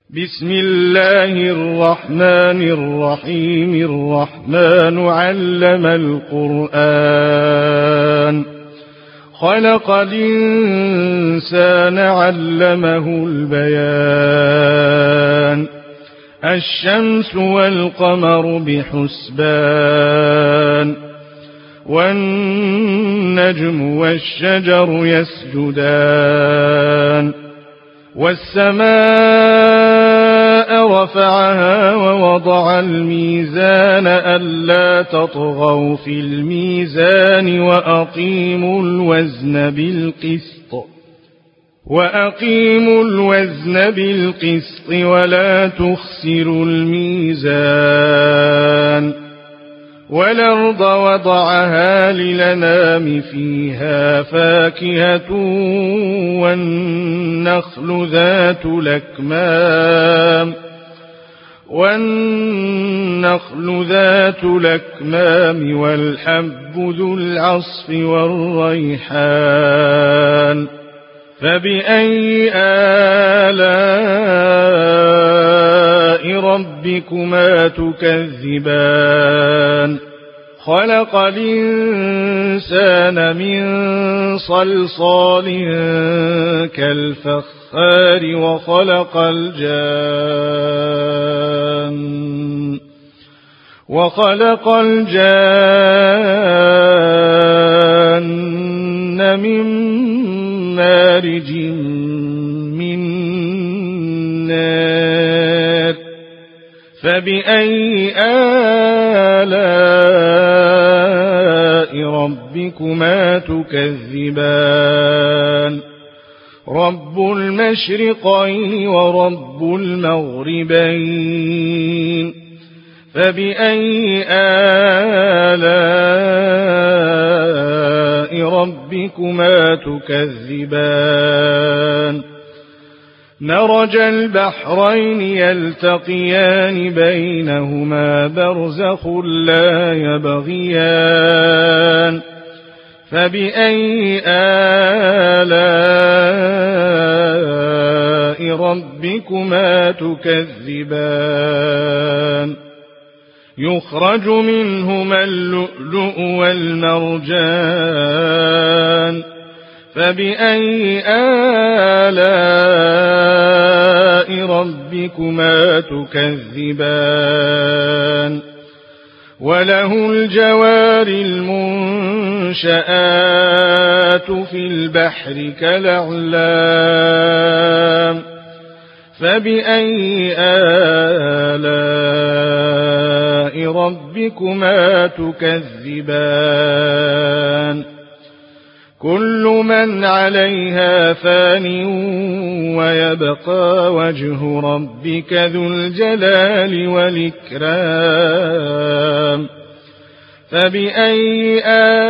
بسم الله الرحمن الرحيم. الرحمن علم القرآن، خلق الإنسان علمه البيان. الشمس والقمر بحسبان، والنجم والشجر يسجدان. والسماء رفعها ووضع الميزان ألا تطغوا في الميزان وأقيموا الوزن بالقسط ولا تخسروا الميزان. والأرض وضعها للأنام فيها فاكهة والنخل ذات الأكمام والحب ذو العصف والريحان. فبأي آلاء ربكما تكذبان؟ خلق الإنسان من صلصال كالفخار وخلق الجان من مارج من نار. فبأي آلاء ربكما تكذبان؟ رب المشرقين ورب المغربين. فبأي آلاء ربكما تكذبان؟ مرج البحرين يلتقيان بينهما برزخ لا يبغيان. فبأي آلاء ربكما تكذبان؟ يخرج منهما اللؤلؤ والمرجان. فبأي آلاء ربكما تكذبان؟ وله الجوار المنشآت في البحر كالأعلام. فبأي آلاء ربكما تكذبان؟ كل من عليها فان ويبقى وجه ربك ذو الجلال والإكرام. فبأي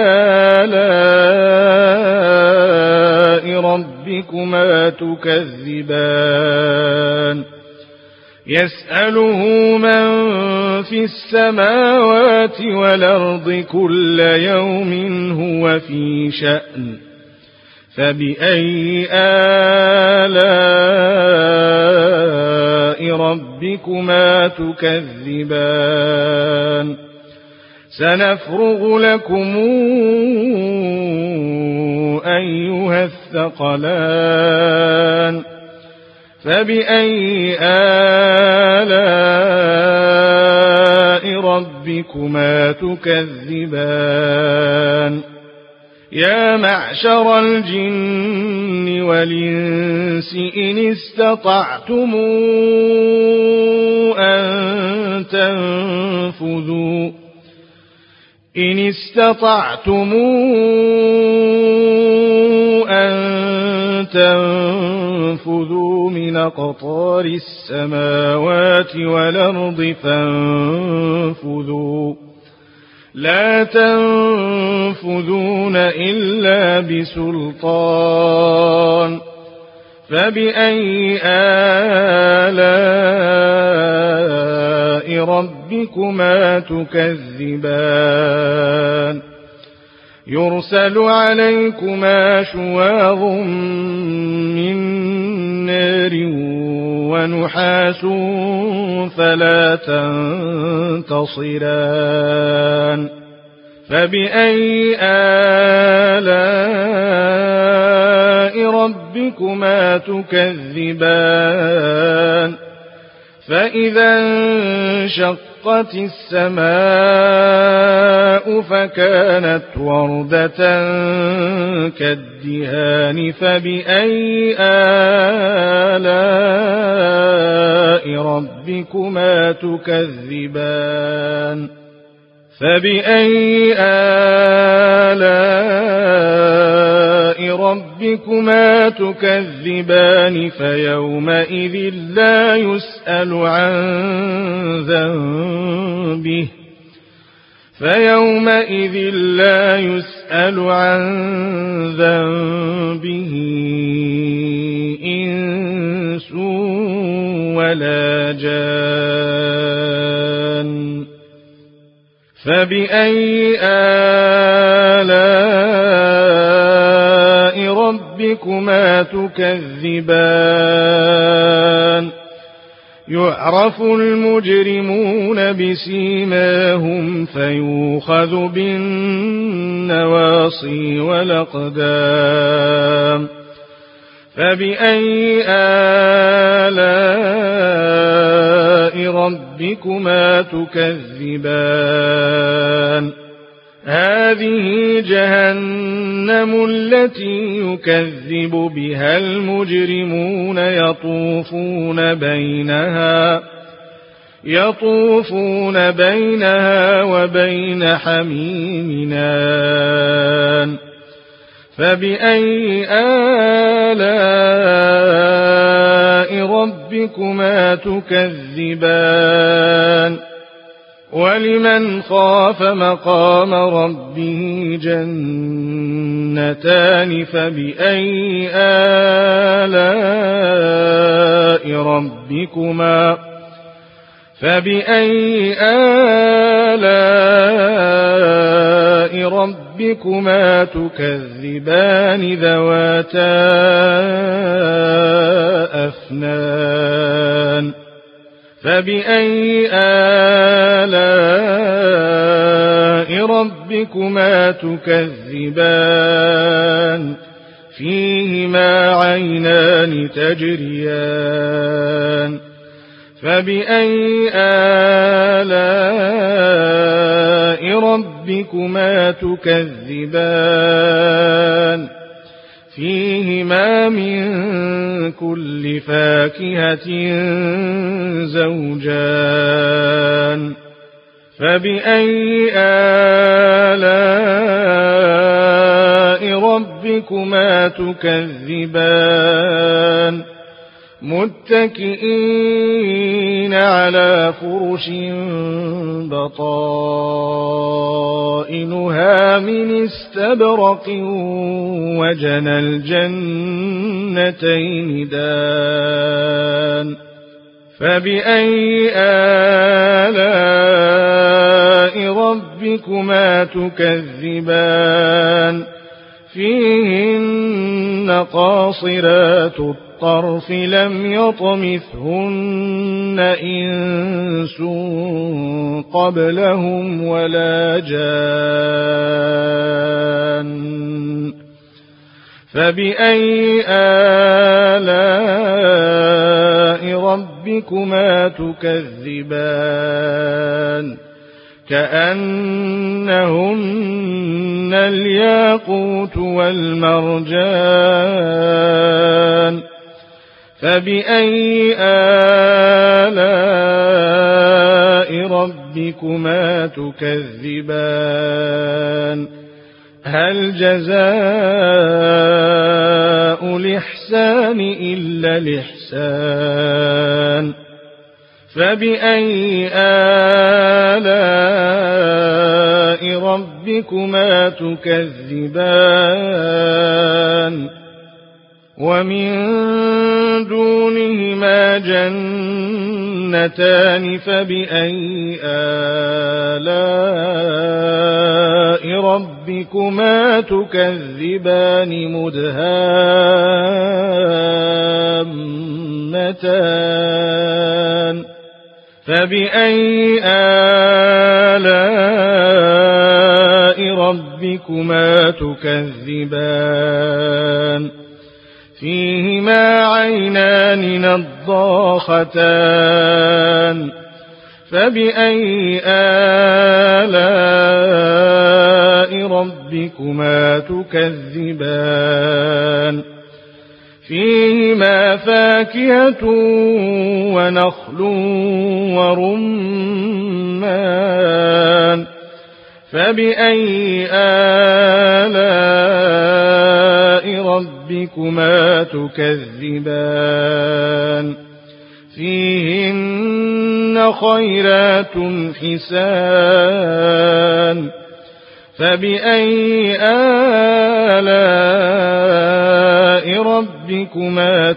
آلاء ربكما تكذبان؟ يسأله من في السماوات والأرض كل يوم هو في شأن. فبأي آلاء ربكما تكذبان؟ سنفرغ لكم أيها الثقلان. فبأي آلاء ربكما تكذبان؟ يا معشر الجن والإنس إن استطعتم أن تنفذوا من أقطار السماوات والأرض فانفذوا، لا تنفذون إلا بسلطان. فبأي آلاء ربكما تكذبان؟ يرسل عليكما شواظ من نار ونحاس فلا تنتصران فبأي آلاء ربكما تكذبان فإذا انشقت السماء فكانت وردة كالدهان فبأي آلاء ربكما تكذبان فبأي آلاء ربكما تكذبان فيومئذ لا يسأل عن ذنبه إنس ولا جان فبأي آلاء ربكما تكذبان يعرف المجرمون بسيماهم فيؤخذ بالنواصي والأقدام فبأي آلاء ربكما تكذبان هذه جهنم التي يكذب بها المجرمون يطوفون بينها وبين حميم آن فبأي آلاء ربكما تكذبان ولمن خاف مقام ربه جنتان فبأي آلاء ربكما تكذبان ذواتا أفنان فبأي آلاء ربكما تكذبان فيهما عينان تجريان فبأي آلاء ربكما تكذبان فيهما من كل فاكهة زوجان فبأي آلاء ربكما تكذبان متكئين على فرش بطائنها من استبرق وجنى الجنتين دان فبأي آلاء ربكما تكذبان فيهن قاصرات الطرف لم يطمثهن إنس قبلهم ولا جان فبأي آلاء ربكما تكذبان كأنهن الياقوت والمرجان فبأي آلاء ربكما تكذبان هل جزاء الإحسان إلا الإحسان فبأي آلاء ربكما تكذبان ومن دونهما جنتان فبأي آلاء ربكما تكذبان مدهامتان فبأي آلاء ربكما تكذبان فيهما عينان نضاختان فبأي آلاء ربكما تكذبان فيهما فاكهة ونخل ورمان فبأي آلاء ربكما تكذبان فيهن خيرات حسان فبأي آلاء ربكما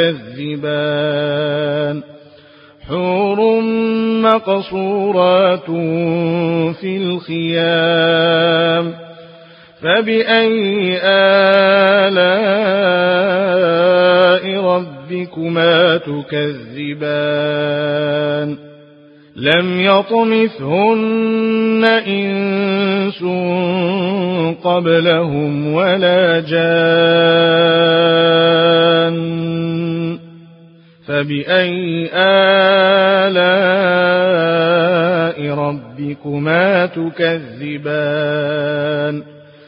تكذبان حور مقصورات في الخيام فبأي آلاء ربكما تكذبان لم يطمثهن إنس قبلهم ولا جان فبأي آلاء ربكما تكذبان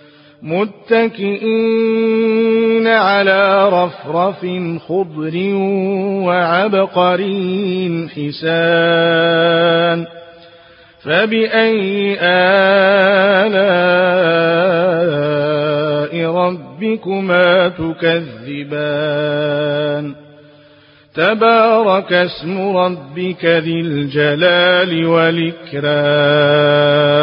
متكئين على رفرف خضر وعبقري حسان فبأي آلاء ربكما تكذبان تبارك اسم ربك ذي الجلال والإكرام